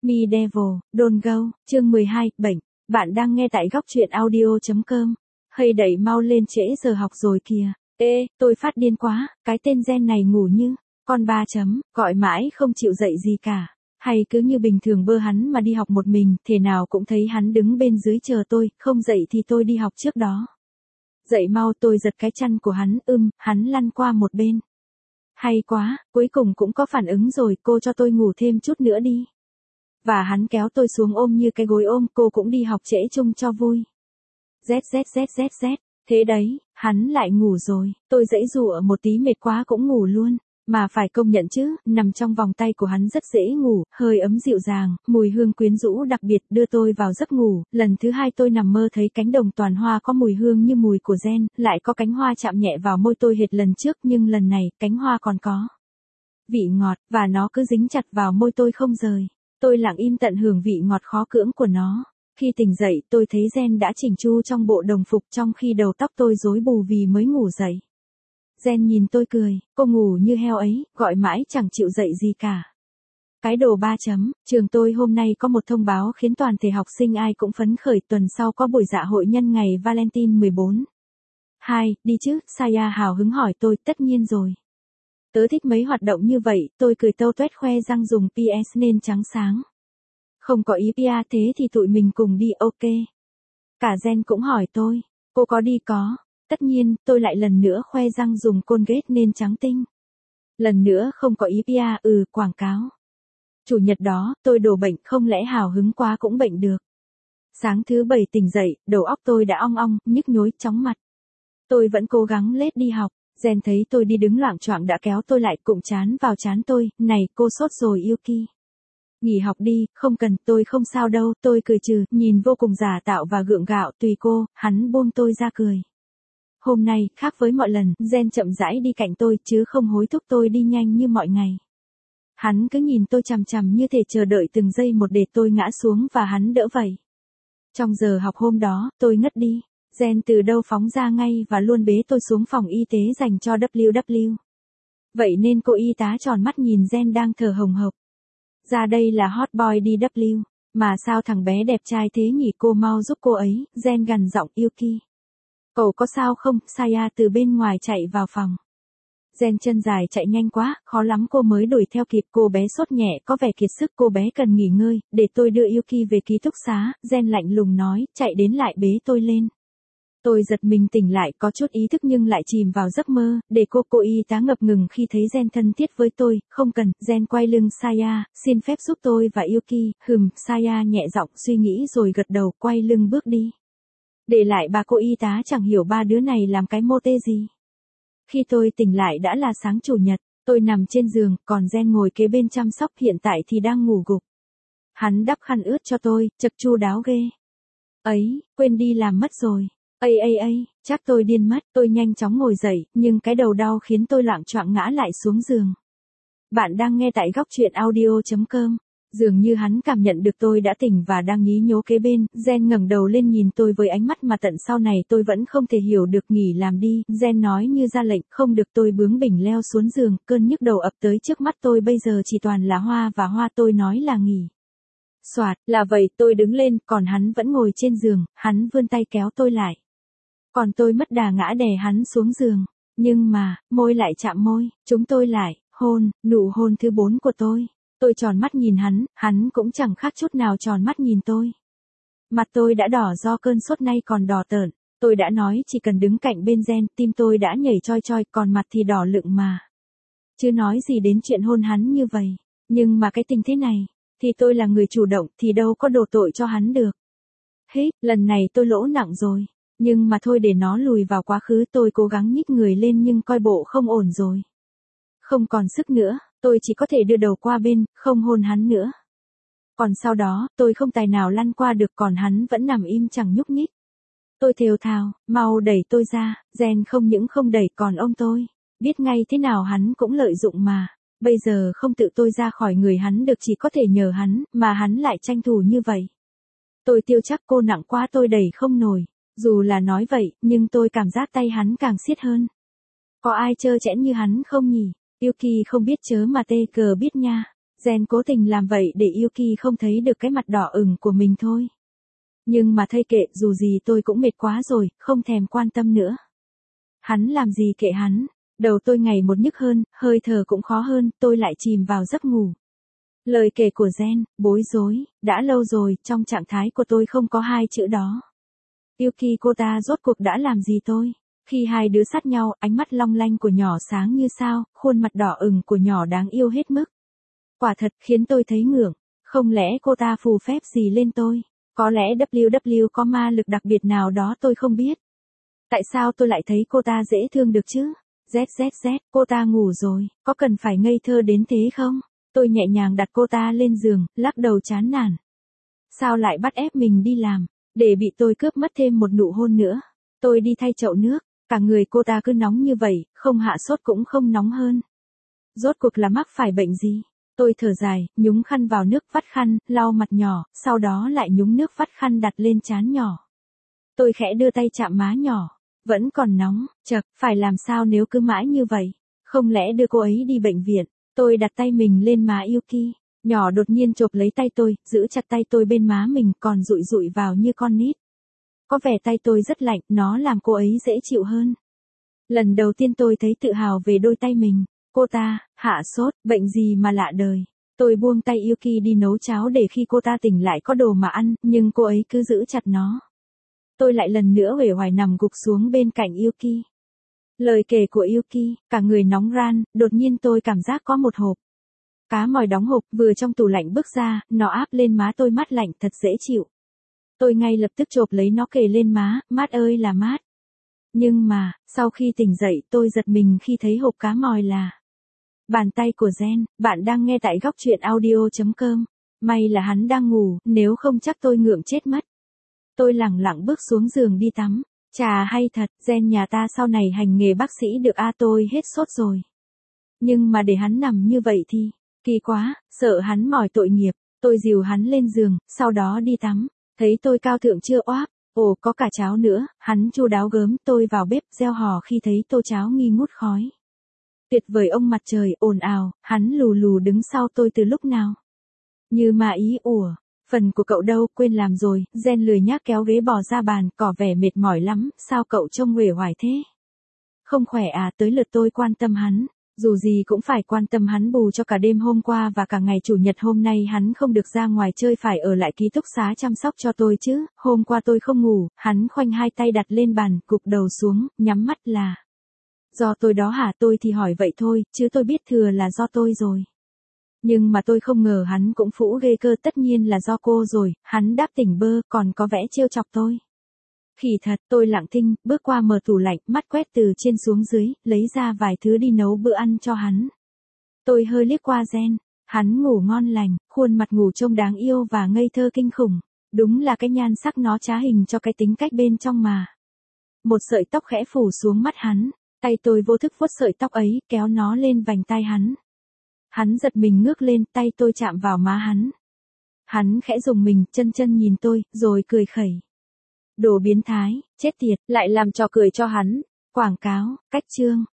Me Devil, Don't Go, chương 12, bệnh. Bạn đang nghe tại góc truyện audio.com. Hay đẩy mau lên trễ giờ học rồi kìa. Ê, tôi phát điên quá, cái tên Gen này ngủ như con ba chấm, gọi mãi không chịu dậy gì cả. Hay cứ như bình thường bơ hắn mà đi học một mình, thể nào cũng thấy hắn đứng bên dưới chờ tôi, không dậy thì tôi đi học trước đó. Dậy mau, tôi giật cái chăn của hắn, hắn lăn qua một bên. Hay quá, cuối cùng cũng có phản ứng rồi, cô cho tôi ngủ thêm chút nữa đi. Và hắn kéo tôi xuống ôm như cái gối ôm, cô cũng đi học trễ chung cho vui. Z. Thế đấy, hắn lại ngủ rồi, tôi giãy giụa một tí mệt quá cũng ngủ luôn. Mà phải công nhận chứ, nằm trong vòng tay của hắn rất dễ ngủ, hơi ấm dịu dàng, mùi hương quyến rũ đặc biệt đưa tôi vào giấc ngủ. Lần thứ hai tôi nằm mơ thấy cánh đồng toàn hoa có mùi hương như mùi của Gen, lại có cánh hoa chạm nhẹ vào môi tôi hệt lần trước, nhưng lần này, cánh hoa còn có vị ngọt, và nó cứ dính chặt vào môi tôi không rời. Tôi lặng im tận hưởng vị ngọt khó cưỡng của nó. Khi tỉnh dậy, tôi thấy Gen đã chỉnh chu trong bộ đồng phục trong khi đầu tóc tôi rối bù vì mới ngủ dậy. Gen nhìn tôi cười, cô ngủ như heo ấy, gọi mãi chẳng chịu dậy gì cả. Cái đồ ba chấm, trường tôi hôm nay có một thông báo khiến toàn thể học sinh ai cũng phấn khởi, tuần sau có buổi dạ hội nhân ngày Valentine 14. Đi chứ, Saya hào hứng hỏi tôi, tất nhiên rồi. Tớ thích mấy hoạt động như vậy, tôi cười tâu tuét khoe răng dùng PS nên trắng sáng. Không có ý Pia thế thì tụi mình cùng đi, ok. Cả Gen cũng hỏi tôi, cô có đi có. Tất nhiên, tôi lại lần nữa khoe răng dùng Colgate nên trắng tinh. Lần nữa không có ý Pia, quảng cáo. Chủ nhật đó, tôi đổ bệnh, không lẽ hào hứng quá cũng bệnh được. Sáng thứ bảy tỉnh dậy, đầu óc tôi đã ong ong, nhức nhối, chóng mặt. Tôi vẫn cố gắng lết đi học. Gen thấy tôi đi đứng loạng choạng đã kéo tôi lại, cụm trán vào trán tôi, này cô sốt rồi Yuki. Nghỉ học đi, không cần, tôi không sao đâu, tôi cười trừ, nhìn vô cùng giả tạo và gượng gạo, tùy cô, hắn buông tôi ra cười. Hôm nay, khác với mọi lần, Gen chậm rãi đi cạnh tôi, chứ không hối thúc tôi đi nhanh như mọi ngày. Hắn cứ nhìn tôi chằm chằm như thể chờ đợi từng giây một để tôi ngã xuống và hắn đỡ vậy. Trong giờ học hôm đó, tôi ngất đi. Gen từ đâu phóng ra ngay và luôn bế tôi xuống phòng y tế dành cho WW. Vậy nên cô y tá tròn mắt nhìn Gen đang thở hồng hộc. Ra đây là hot boy DW, mà sao thằng bé đẹp trai thế nhỉ, cô mau giúp cô ấy, Gen gằn giọng Yuki. Cậu có sao không, Saya từ bên ngoài chạy vào phòng. Gen chân dài chạy nhanh quá, khó lắm cô mới đuổi theo kịp, cô bé sốt nhẹ có vẻ kiệt sức, cô bé cần nghỉ ngơi, để tôi đưa Yuki về ký túc xá, Gen lạnh lùng nói, chạy đến lại bế tôi lên. Tôi giật mình tỉnh lại, có chút ý thức nhưng lại chìm vào giấc mơ, để cô y tá ngập ngừng khi thấy Gen thân thiết với tôi, không cần, Gen quay lưng Saya, xin phép giúp tôi và Yuki, Saya nhẹ giọng suy nghĩ rồi gật đầu, quay lưng bước đi. Để lại bà cô y tá chẳng hiểu ba đứa này làm cái mô tê gì. Khi tôi tỉnh lại đã là sáng chủ nhật, tôi nằm trên giường, còn Gen ngồi kế bên chăm sóc, hiện tại thì đang ngủ gục. Hắn đắp khăn ướt cho tôi, chật chu đáo ghê. Ấy, quên đi làm mất rồi. Chắc tôi điên mất, tôi nhanh chóng ngồi dậy, nhưng cái đầu đau khiến tôi loạng choạng ngã lại xuống giường. Bạn đang nghe tại góc truyện audio.com. Dường như hắn cảm nhận được tôi đã tỉnh và đang nhí nhố kế bên, Gen ngẩng đầu lên nhìn tôi với ánh mắt mà tận sau này tôi vẫn không thể hiểu được, nghỉ làm đi, Gen nói như ra lệnh, không được, tôi bướng bỉnh leo xuống giường, cơn nhức đầu ập tới trước mắt tôi bây giờ chỉ toàn là hoa và hoa, tôi nói là nghỉ. Soạt, là vậy, tôi đứng lên, còn hắn vẫn ngồi trên giường, hắn vươn tay kéo tôi lại. Còn tôi mất đà ngã đè hắn xuống giường, nhưng mà, môi lại chạm môi, chúng tôi lại, nụ hôn thứ 4 của tôi. Tôi tròn mắt nhìn hắn cũng chẳng khác chút nào tròn mắt nhìn tôi. Mặt tôi đã đỏ do cơn sốt, nay còn đỏ tởn, tôi đã nói chỉ cần đứng cạnh bên Gen, tim tôi đã nhảy choi choi, còn mặt thì đỏ lựng mà. Chứ nói gì đến chuyện hôn hắn như vậy, nhưng mà cái tình thế này, thì tôi là người chủ động thì đâu có đổ tội cho hắn được. Lần này tôi lỗ nặng rồi. Nhưng mà thôi, để nó lùi vào quá khứ, tôi cố gắng nhích người lên nhưng coi bộ không ổn rồi. Không còn sức nữa, tôi chỉ có thể đưa đầu qua bên, không hôn hắn nữa. Còn sau đó, tôi không tài nào lăn qua được, còn hắn vẫn nằm im chẳng nhúc nhích. Tôi thều thào, mau đẩy tôi ra, Gen không những không đẩy còn ôm tôi. Biết ngay thế nào hắn cũng lợi dụng mà. Bây giờ không tự tôi ra khỏi người hắn được, chỉ có thể nhờ hắn, mà hắn lại tranh thủ như vậy. Tôi tiêu chắc cô nặng quá tôi đẩy không nổi. Dù là nói vậy, nhưng tôi cảm giác tay hắn càng siết hơn. Có ai trơ trẽn như hắn không nhỉ? Yuki không biết chớ mà tê cờ biết nha. Gen cố tình làm vậy để Yuki không thấy được cái mặt đỏ ửng của mình thôi. Nhưng mà thay kệ, dù gì tôi cũng mệt quá rồi, không thèm quan tâm nữa. Hắn làm gì kệ hắn. Đầu tôi ngày một nhức hơn, hơi thở cũng khó hơn, tôi lại chìm vào giấc ngủ. Lời kể của Gen, bối rối, đã lâu rồi, trong trạng thái của tôi không có hai chữ đó. Yuki cô ta rốt cuộc đã làm gì tôi? Khi hai đứa sát nhau, ánh mắt long lanh của nhỏ sáng như sao, khuôn mặt đỏ ửng của nhỏ đáng yêu hết mức. Quả thật khiến tôi thấy ngưỡng, không lẽ cô ta phù phép gì lên tôi? Có lẽ WW có ma lực đặc biệt nào đó tôi không biết. Tại sao tôi lại thấy cô ta dễ thương được chứ? ZZZ, cô ta ngủ rồi, có cần phải ngây thơ đến thế không? Tôi nhẹ nhàng đặt cô ta lên giường, lắc đầu chán nản. Sao lại bắt ép mình đi làm, để bị tôi cướp mất thêm một nụ hôn nữa? Tôi đi thay chậu nước, cả người cô ta cứ nóng như vậy, không hạ sốt cũng không nóng hơn. Rốt cuộc là mắc phải bệnh gì? Tôi thở dài, nhúng khăn vào nước vắt khăn, lau mặt nhỏ, sau đó lại nhúng nước vắt khăn đặt lên trán nhỏ. Tôi khẽ đưa tay chạm má nhỏ, vẫn còn nóng, chậc, phải làm sao nếu cứ mãi như vậy? Không lẽ đưa cô ấy đi bệnh viện? Tôi đặt tay mình lên má Yuki, nhỏ đột nhiên chộp lấy tay tôi, giữ chặt tay tôi bên má mình còn dụi dụi vào như con nít. Có vẻ tay tôi rất lạnh, nó làm cô ấy dễ chịu hơn. Lần đầu tiên tôi thấy tự hào về đôi tay mình. Cô ta, hạ sốt, bệnh gì mà lạ đời. Tôi buông tay Yuki đi nấu cháo để khi cô ta tỉnh lại có đồ mà ăn, nhưng cô ấy cứ giữ chặt nó. Tôi lại lần nữa uể oải nằm gục xuống bên cạnh Yuki. Lời kể của Yuki, cả người nóng ran, đột nhiên tôi cảm giác có một hộp cá mòi đóng hộp vừa trong tủ lạnh bước ra, nó áp lên má tôi mát lạnh thật dễ chịu. Tôi ngay lập tức chộp lấy nó kề lên má, mát ơi là mát. Nhưng mà, sau khi tỉnh dậy tôi giật mình khi thấy hộp cá mòi là bàn tay của Gen. Bạn đang nghe tại góc truyện audio.com. May là hắn đang ngủ, nếu không chắc tôi ngượng chết mất. Tôi lẳng lặng bước xuống giường đi tắm. Chà hay thật, Gen nhà ta sau này hành nghề bác sĩ được tôi hết sốt rồi. Nhưng mà để hắn nằm như vậy thì, kỳ quá, sợ hắn mỏi tội nghiệp. Tôi dìu hắn lên giường, sau đó đi tắm. Thấy tôi cao thượng chưa oáp, ồ có cả cháo nữa, hắn chu đáo gớm. Tôi vào bếp reo hò khi thấy tô cháo nghi ngút khói. Tuyệt vời ông mặt trời ồn ào, hắn lù lù đứng sau tôi từ lúc nào. Như mà ý ủa, phần của cậu đâu, quên làm rồi. Gen lười nhác kéo ghế bò ra bàn, tỏ vẻ mệt mỏi lắm, sao cậu trông uể oải thế? Không khỏe à? Tới lượt tôi quan tâm hắn. Dù gì cũng phải quan tâm hắn bù cho cả đêm hôm qua và cả ngày chủ nhật hôm nay hắn không được ra ngoài chơi phải ở lại ký túc xá chăm sóc cho tôi chứ. Hôm qua tôi không ngủ, hắn khoanh hai tay đặt lên bàn, gục đầu xuống, nhắm mắt là. Do tôi đó hả? Tôi thì hỏi vậy thôi, chứ tôi biết thừa là do tôi rồi. Nhưng mà tôi không ngờ hắn cũng phũ ghê cơ, tất nhiên là do cô rồi. Hắn đáp tỉnh bơ, còn có vẻ trêu chọc tôi. Khỉ thật, tôi lặng thinh, bước qua mở tủ lạnh, mắt quét từ trên xuống dưới, lấy ra vài thứ đi nấu bữa ăn cho hắn. Tôi hơi liếc qua Gen, hắn ngủ ngon lành, khuôn mặt ngủ trông đáng yêu và ngây thơ kinh khủng. Đúng là cái nhan sắc nó trá hình cho cái tính cách bên trong mà. Một sợi tóc khẽ phủ xuống mắt hắn, tay tôi vô thức vuốt sợi tóc ấy, kéo nó lên vành tai hắn. Hắn giật mình ngước lên, tay tôi chạm vào má hắn. Hắn khẽ rùng mình, chân chân nhìn tôi, rồi cười khẩy. Đồ biến thái, chết tiệt, lại làm trò cười cho hắn. Quảng cáo, cách chương.